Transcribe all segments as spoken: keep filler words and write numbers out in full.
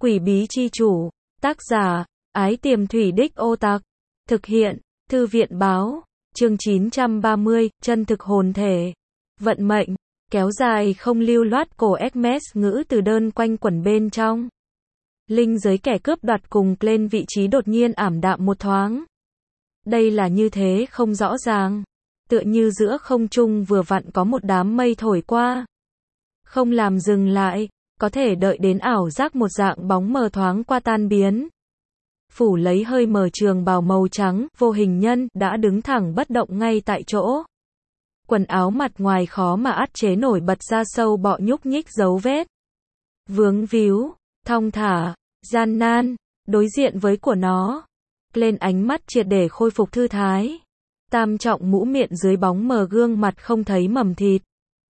Quỷ bí chi chủ, tác giả, Ái Tiềm Thủy Đích Ô Tặc, thực hiện, Thư viện báo, chương chín trăm ba mươi, chân thực hồn thể, vận mệnh, kéo dài không lưu loát cổ Hermes ngữ từ đơn quanh quẩn bên trong. Linh giới kẻ cướp đoạt cùng lên vị trí đột nhiên ảm đạm một thoáng. Đây là như thế không rõ ràng, tựa như giữa không trung vừa vặn có một đám mây thổi qua. Không làm dừng lại, có thể đợi đến ảo giác một dạng bóng mờ thoáng qua tan biến. Phủ lấy hơi mờ trường bào màu trắng, vô hình nhân đã đứng thẳng bất động ngay tại chỗ. Quần áo mặt ngoài khó mà át chế nổi bật ra sâu bọ nhúc nhích dấu vết. Vướng víu, thong thả, gian nan, đối diện với của nó. Lên ánh mắt triệt để khôi phục thư thái. Tam trọng mũ miệng dưới bóng mờ gương mặt không thấy mầm thịt.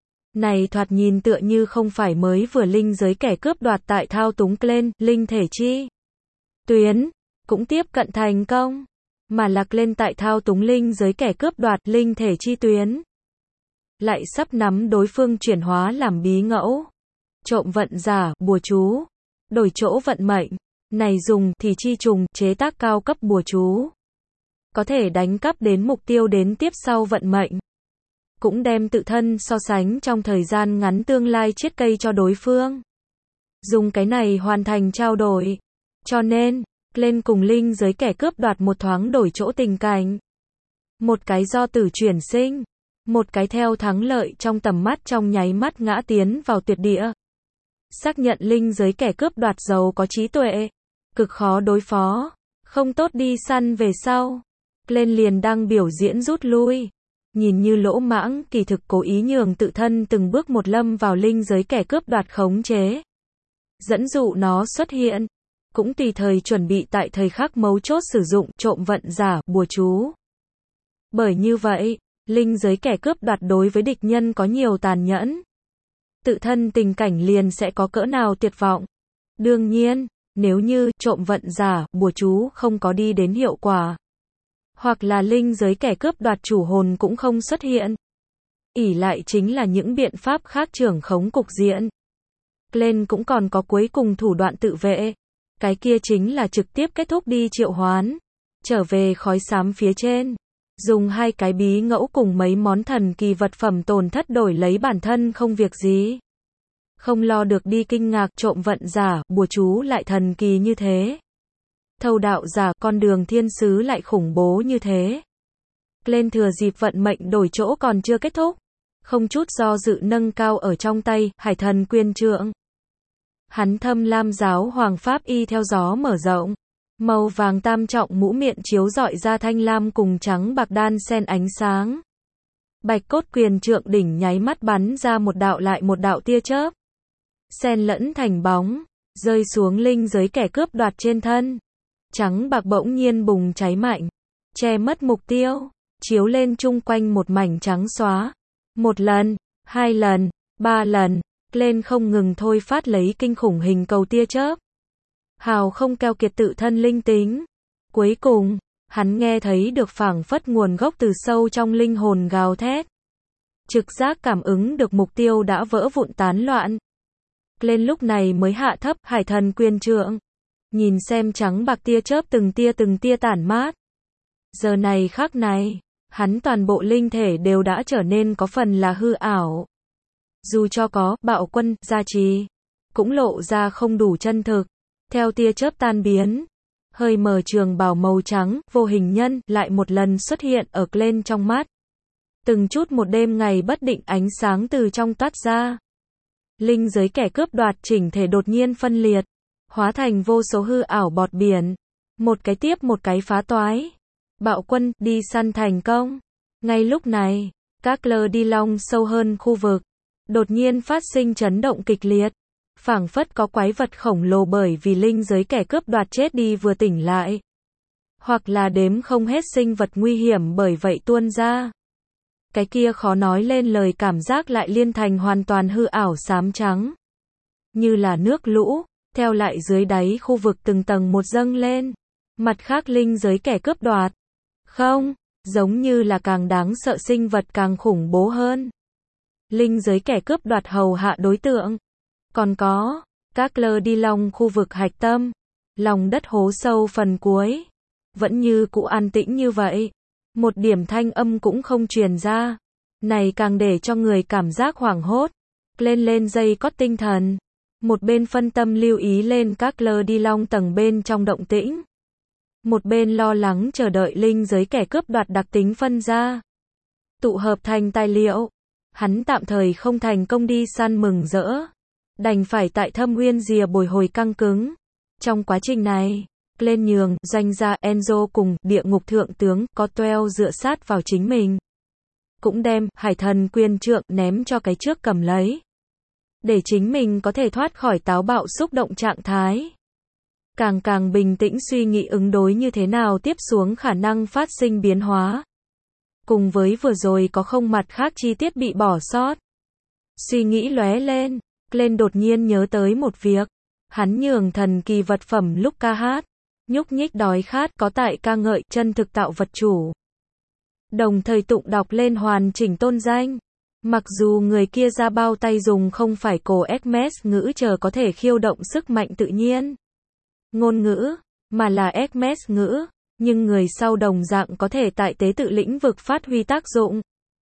Này thoạt nhìn tựa như không phải mới vừa linh giới kẻ cướp đoạt tại thao túng lên, linh thể chi. Tuyến, cũng tiếp cận thành công, mà lạc lên tại thao túng linh giới kẻ cướp đoạt linh thể chi tuyến. Lại sắp nắm đối phương chuyển hóa làm bí ngẫu. Trộm vận giả, bùa chú. Đổi chỗ vận mệnh. Này dùng thì chi trùng, chế tác cao cấp bùa chú. Có thể đánh cắp đến mục tiêu đến tiếp sau vận mệnh. Cũng đem tự thân so sánh trong thời gian ngắn tương lai chiết cây cho đối phương. Dùng cái này hoàn thành trao đổi. Cho nên, lên cùng linh giới kẻ cướp đoạt một thoáng đổi chỗ tình cảnh. Một cái do tử chuyển sinh. Một cái theo thắng lợi trong tầm mắt trong nháy mắt ngã tiến vào tuyệt địa. Xác nhận linh giới kẻ cướp đoạt giàu có trí tuệ. Cực khó đối phó. Không tốt đi săn về sau. Lên liền đang biểu diễn rút lui. Nhìn như lỗ mãng, kỳ thực cố ý nhường tự thân từng bước một lâm vào linh giới kẻ cướp đoạt khống chế. Dẫn dụ nó xuất hiện. Cũng tùy thời chuẩn bị tại thời khắc mấu chốt sử dụng trộm vận giả, bùa chú. Bởi như vậy, linh giới kẻ cướp đoạt đối với địch nhân có nhiều tàn nhẫn. Tự thân tình cảnh liền sẽ có cỡ nào tuyệt vọng. Đương nhiên, nếu như trộm vận giả, bùa chú không có đi đến hiệu quả. Hoặc là linh giới kẻ cướp đoạt chủ hồn cũng không xuất hiện. Ỷ lại chính là những biện pháp khác trưởng khống cục diện. Lên cũng còn có cuối cùng thủ đoạn tự vệ. Cái kia chính là trực tiếp kết thúc đi triệu hoán. Trở về khói xám phía trên. Dùng hai cái bí ngẫu cùng mấy món thần kỳ vật phẩm tổn thất đổi lấy bản thân không việc gì. Không lo được đi kinh ngạc trộm vận giả, bùa chú lại thần kỳ như thế. Thâu đạo giả, con đường thiên sứ lại khủng bố như thế. Lên thừa dịp vận mệnh đổi chỗ còn chưa kết thúc. Không chút do dự nâng cao ở trong tay, hải thần quyền trượng. Hắn thâm lam giáo hoàng pháp y theo gió mở rộng. Màu vàng tam trọng mũ miệng chiếu rọi ra thanh lam cùng trắng bạc đan xen ánh sáng. Bạch cốt quyền trượng đỉnh nháy mắt bắn ra một đạo lại một đạo tia chớp. Xen lẫn thành bóng, rơi xuống linh giới kẻ cướp đoạt trên thân. Trắng bạc bỗng nhiên bùng cháy mạnh, che mất mục tiêu, chiếu lên chung quanh một mảnh trắng xóa. Một lần, hai lần, ba lần, lên không ngừng thôi phát lấy kinh khủng hình cầu tia chớp. Hào không keo kiệt tự thân linh tính. Cuối cùng, hắn nghe thấy được phảng phất nguồn gốc từ sâu trong linh hồn gào thét. Trực giác cảm ứng được mục tiêu đã vỡ vụn tán loạn. Lên lúc này mới hạ thấp hải thần quyền trượng. Nhìn xem trắng bạc tia chớp từng tia từng tia tản mát. Giờ này khắc này, hắn toàn bộ linh thể đều đã trở nên có phần là hư ảo. Dù cho có bạo quân, gia trì, cũng lộ ra không đủ chân thực. Theo tia chớp tan biến, hơi mờ trường bào màu trắng, vô hình nhân, lại một lần xuất hiện ở lên trong mắt. Từng chút một đêm ngày bất định ánh sáng từ trong toát ra. Linh giới kẻ cướp đoạt chỉnh thể đột nhiên phân liệt, hóa thành vô số hư ảo bọt biển. Một cái tiếp một cái phá toái. Bạo quân, đi săn thành công. Ngay lúc này, các lơ đi long sâu hơn khu vực. Đột nhiên phát sinh chấn động kịch liệt. Phảng phất có quái vật khổng lồ bởi vì linh giới kẻ cướp đoạt chết đi vừa tỉnh lại. Hoặc là đếm không hết sinh vật nguy hiểm bởi vậy tuôn ra. Cái kia khó nói lên lời cảm giác lại liên thành hoàn toàn hư ảo xám trắng. Như là nước lũ, theo lại dưới đáy khu vực từng tầng một dâng lên. Mặt khác linh giới kẻ cướp đoạt. Không, giống như là càng đáng sợ sinh vật càng khủng bố hơn. Linh giới kẻ cướp đoạt hầu hạ đối tượng. Còn có, Các lơ đi long khu vực hạch tâm. Lòng đất hố sâu phần cuối. Vẫn như cũ an tĩnh như vậy. Một điểm thanh âm cũng không truyền ra. Này càng để cho người cảm giác hoảng hốt. Lên lên dây cót tinh thần. Một bên phân tâm lưu ý lên các lơ đi long tầng bên trong động tĩnh. Một bên lo lắng chờ đợi linh giới kẻ cướp đoạt đặc tính phân ra. Tụ hợp thành tài liệu. Hắn tạm thời không thành công đi săn mừng rỡ. Đành phải tại Thâm Uyên Rìa bồi hồi căng cứng. Trong quá trình này, lên nhường, doanh gia Enzo cùng địa ngục thượng tướng Cotwell dựa sát vào chính mình. Cũng đem hải thần quyền trượng ném cho cái trước cầm lấy. Để chính mình có thể thoát khỏi táo bạo xúc động trạng thái. Càng càng bình tĩnh suy nghĩ ứng đối như thế nào tiếp xuống khả năng phát sinh biến hóa. Cùng với vừa rồi có không mặt khác chi tiết bị bỏ sót. Suy nghĩ lóe lên, lên đột nhiên nhớ tới một việc. Hắn nhường thần kỳ vật phẩm lúc ca hát. Nhúc nhích đói khát có tại ca ngợi chân thực tạo vật chủ. Đồng thời tụng đọc lên hoàn chỉnh tôn danh. Mặc dù người kia ra bao tay dùng không phải cổ Hermes ngữ chờ có thể khiêu động sức mạnh tự nhiên. Ngôn ngữ, mà là Hermes ngữ, nhưng người sau đồng dạng có thể tại tế tự lĩnh vực phát huy tác dụng.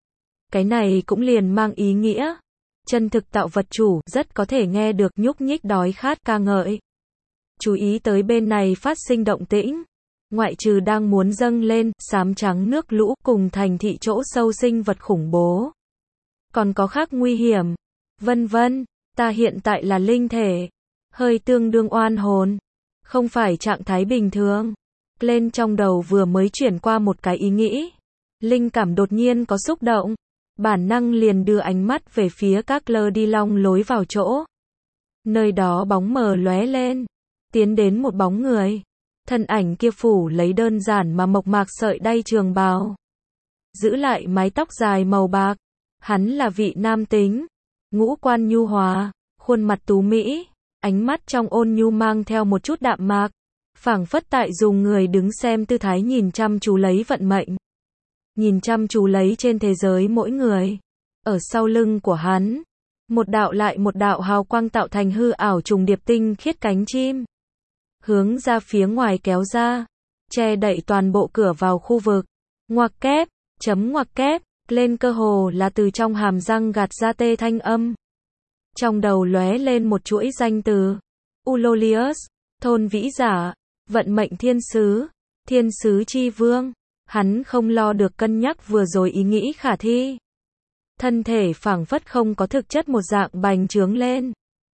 Cái này cũng liền mang ý nghĩa. Chân thực tạo vật chủ rất có thể nghe được nhúc nhích đói khát ca ngợi. Chú ý tới bên này phát sinh động tĩnh. Ngoại trừ đang muốn dâng lên, xám trắng nước lũ cùng thành thị chỗ sâu sinh vật khủng bố. Còn có khác nguy hiểm. Vân vân, ta hiện tại là linh thể. Hơi tương đương oan hồn. Không phải trạng thái bình thường. Lên trong đầu vừa mới chuyển qua một cái ý nghĩ. Linh cảm đột nhiên có xúc động. Bản năng liền đưa ánh mắt về phía các lơ đi long lối vào chỗ. Nơi đó bóng mờ lóe lên. Tiến đến một bóng người. Thân ảnh kia phủ lấy đơn giản mà mộc mạc sợi đay trường bào. Giữ lại mái tóc dài màu bạc. Hắn là vị nam tính. Ngũ quan nhu hòa. Khuôn mặt tú mỹ. Ánh mắt trong ôn nhu mang theo một chút đạm mạc. Phảng phất tại dùng người đứng xem tư thái nhìn chăm chú lấy vận mệnh. Nhìn chăm chú lấy trên thế giới mỗi người. Ở sau lưng của hắn. Một đạo lại một đạo hào quang tạo thành hư ảo trùng điệp tinh khiết cánh chim. Hướng ra phía ngoài kéo ra. Che đậy toàn bộ cửa vào khu vực. Ngoặc kép, chấm ngoặc kép, lên cơ hồ là từ trong hàm răng gạt ra tê thanh âm. Trong đầu lóe lên một chuỗi danh từ. Ulolius, thôn vĩ giả, vận mệnh thiên sứ, thiên sứ chi vương. Hắn không lo được cân nhắc vừa rồi ý nghĩ khả thi. Thân thể phảng phất không có thực chất một dạng bành trướng lên.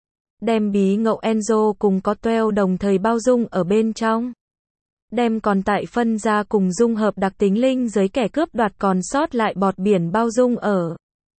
Đem bí ngậu Enzo cùng Cotwell đồng thời bao dung ở bên trong. Đem còn tại phân ra cùng dung hợp đặc tính linh giới kẻ cướp đoạt còn sót lại bọt biển bao dung ở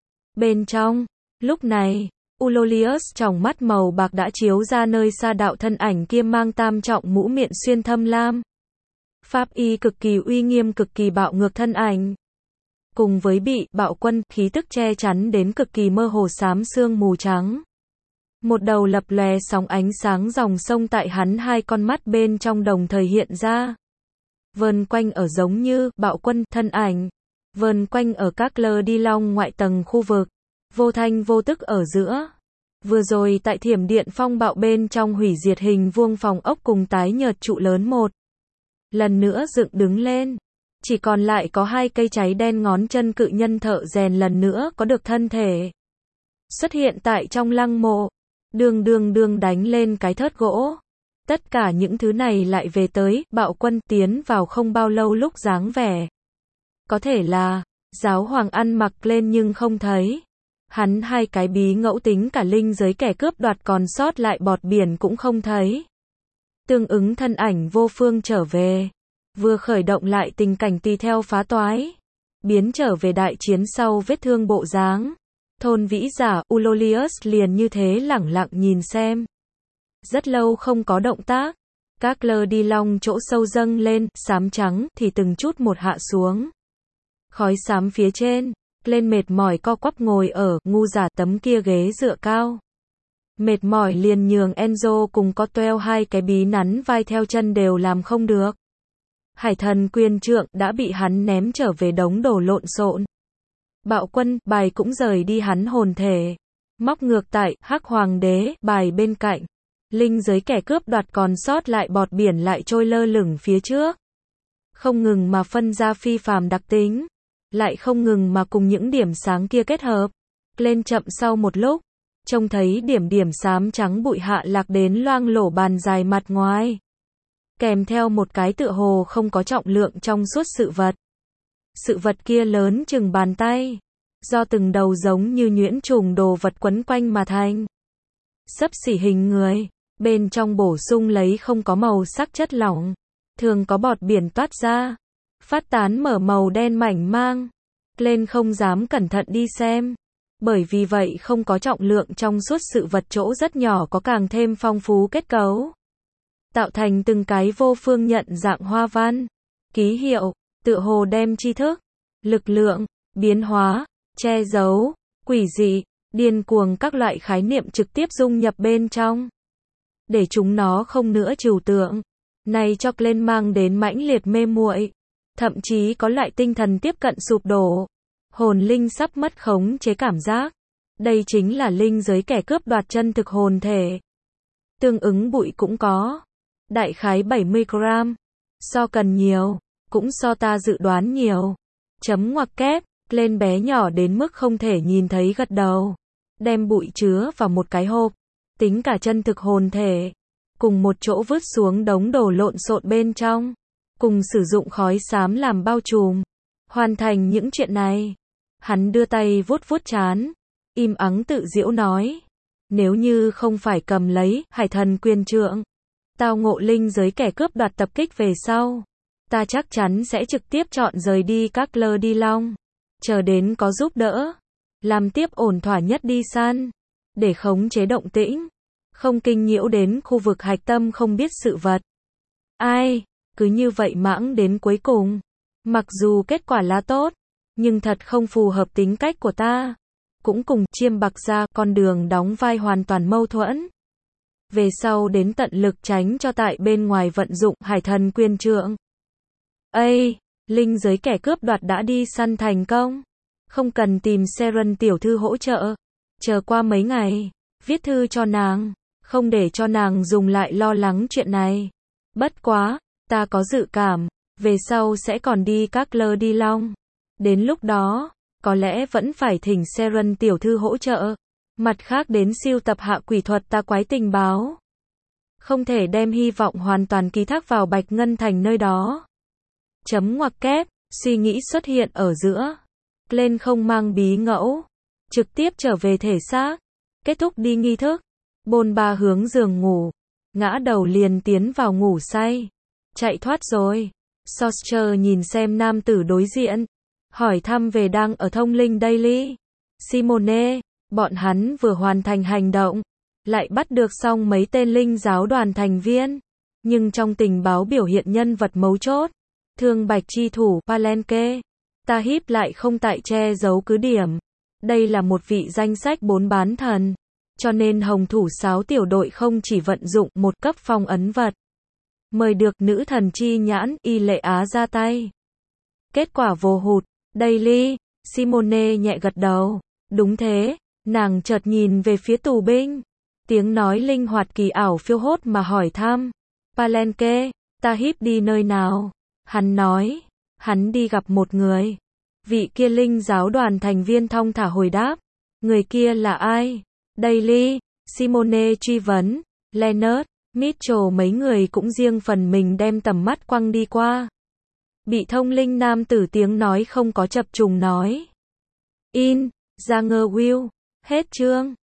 bên trong. Lúc này, Ulolius trong mắt màu bạc đã chiếu ra nơi xa đạo thân ảnh kia mang tam trọng mũ miệng xuyên thâm lam. Pháp y cực kỳ uy nghiêm cực kỳ bạo ngược thân ảnh. Cùng với bị bạo quân khí tức che chắn đến cực kỳ mơ hồ xám sương mù trắng. Một đầu lập lòe sóng ánh sáng dòng sông tại hắn hai con mắt bên trong đồng thời hiện ra. Vờn quanh ở giống như bạo quân thân ảnh. Vờn quanh ở các lơ đi long ngoại tầng khu vực. Vô thanh vô tức ở giữa. Vừa rồi tại thiểm điện phong bạo bên trong hủy diệt hình vuông phòng ốc cùng tái nhợt trụ lớn một. Lần nữa dựng đứng lên. Chỉ còn lại có hai cây cháy đen ngón chân cự nhân thợ rèn lần nữa có được thân thể. Xuất hiện tại trong lăng mộ. Đường đường đường đánh lên cái thớt gỗ. Tất cả những thứ này lại về tới, bạo quân tiến vào không bao lâu lúc dáng vẻ. Có thể là, giáo hoàng ăn mặc lên nhưng không thấy. Hắn hai cái bí ngẫu tính cả linh giới kẻ cướp đoạt còn sót lại bọt biển cũng không thấy. Tương ứng thân ảnh vô phương trở về. Vừa khởi động lại tình cảnh tùy theo phá toái. Biến trở về đại chiến sau vết thương bộ dáng. Thôn vĩ giả Ulolius liền như thế lẳng lặng nhìn xem. Rất lâu không có động tác. Các lơ đi long chỗ sâu dâng lên, xám trắng thì từng chút một hạ xuống. Khói xám phía trên, lên mệt mỏi co quắp ngồi ở ngu giả tấm kia ghế dựa cao. Mệt mỏi liền nhường Enzo cùng Cotwell hai cái bí nắn vai theo chân đều làm không được. Hải thần quyền trượng đã bị hắn ném trở về đống đổ lộn xộn. Bạo quân bài cũng rời đi hắn hồn thể. Móc ngược tại hắc hoàng đế bài bên cạnh. Linh giới kẻ cướp đoạt còn sót lại bọt biển lại trôi lơ lửng phía trước. Không ngừng mà phân ra phi phàm đặc tính, lại không ngừng mà cùng những điểm sáng kia kết hợp. Lên chậm sau một lúc, trông thấy điểm điểm xám trắng bụi hạ lạc đến loang lổ bàn dài mặt ngoài. Kèm theo một cái tựa hồ không có trọng lượng trong suốt sự vật. Sự vật kia lớn chừng bàn tay, do từng đầu giống như nhuyễn trùng đồ vật quấn quanh mà thành. Xấp xỉ hình người, bên trong bổ sung lấy không có màu sắc chất lỏng, thường có bọt biển toát ra, phát tán mở màu đen mảnh mang. Lên không dám cẩn thận đi xem, bởi vì vậy không có trọng lượng trong suốt sự vật chỗ rất nhỏ có càng thêm phong phú kết cấu, tạo thành từng cái vô phương nhận dạng hoa văn, ký hiệu, tựa hồ đem tri thức, lực lượng, biến hóa, che giấu, quỷ dị, điên cuồng các loại khái niệm trực tiếp dung nhập bên trong, để chúng nó không nữa trừu tượng. Này cho lên mang đến mãnh liệt mê muội, thậm chí có loại tinh thần tiếp cận sụp đổ, hồn linh sắp mất khống chế cảm giác. Đây chính là linh giới kẻ cướp đoạt chân thực hồn thể. Tương ứng bụi cũng có, đại khái bảy mươi gram, so cần nhiều, cũng so ta dự đoán nhiều. Chấm ngoặc kép, lên bé nhỏ đến mức không thể nhìn thấy gật đầu, đem bụi chứa vào một cái hộp, tính cả chân thực hồn thể, cùng một chỗ vứt xuống đống đồ lộn xộn bên trong, cùng sử dụng khói xám làm bao trùm. Hoàn thành những chuyện này, hắn đưa tay vuốt vuốt trán, im ắng tự giễu nói, nếu như không phải cầm lấy Hải Thần Quyền Trượng, tao ngộ linh giới kẻ cướp đoạt tập kích về sau, ta chắc chắn sẽ trực tiếp chọn rời đi các lơ đi long, chờ đến có giúp đỡ, làm tiếp ổn thỏa nhất đi săn, để khống chế động tĩnh, không kinh nhiễu đến khu vực hạch tâm không biết sự vật. Ai, cứ như vậy mãng đến cuối cùng, mặc dù kết quả là tốt, nhưng thật không phù hợp tính cách của ta, cũng cùng chiêm bạc ra con đường đóng vai hoàn toàn mâu thuẫn. Về sau đến tận lực tránh cho tại bên ngoài vận dụng Hải Thần Quyền Trượng. Ây, linh giới kẻ cướp đoạt đã đi săn thành công, không cần tìm Seren tiểu thư hỗ trợ, chờ qua mấy ngày, viết thư cho nàng, không để cho nàng dùng lại lo lắng chuyện này. Bất quá, ta có dự cảm, về sau sẽ còn đi các lơ đi long. Đến lúc đó, có lẽ vẫn phải thỉnh Seren tiểu thư hỗ trợ. Mặt khác đến siêu tập hạ quỷ thuật ta quái tình báo. Không thể đem hy vọng hoàn toàn ký thác vào Bạch Ngân Thành nơi đó. Chấm ngoặc kép, suy nghĩ xuất hiện ở giữa. Lên không mang bí ngẫu, trực tiếp trở về thể xác, kết thúc đi nghi thức, bôn ba hướng giường ngủ, ngã đầu liền tiến vào ngủ say. Chạy thoát rồi. Sorcerer nhìn xem nam tử đối diện, hỏi thăm về đang ở thông linh Daily. Simone, bọn hắn vừa hoàn thành hành động, lại bắt được xong mấy tên linh giáo đoàn thành viên, nhưng trong tình báo biểu hiện nhân vật mấu chốt, thương bạch chi thủ Palenque, ta híp lại không tại che giấu cứ điểm. Đây là một vị danh sách bốn bán thần, cho nên hồng thủ sáo tiểu đội không chỉ vận dụng một cấp phong ấn vật, mời được nữ thần chi nhãn y lệ á ra tay. Kết quả vô hụt. Daily, Simone nhẹ gật đầu. Đúng thế. Nàng chợt nhìn về phía tù binh, tiếng nói linh hoạt kỳ ảo phiêu hốt mà hỏi thăm. Palenque, ta híp đi nơi nào? Hắn nói, hắn đi gặp một người. Vị kia linh giáo đoàn thành viên thong thả hồi đáp. Người kia là ai? Daily, Simone truy vấn. Leonard, Mitchell mấy người cũng riêng phần mình đem tầm mắt quăng đi qua. Bị thông linh nam tử tiếng nói không có chập trùng nói. In, ra ngơ Will. Hết chương.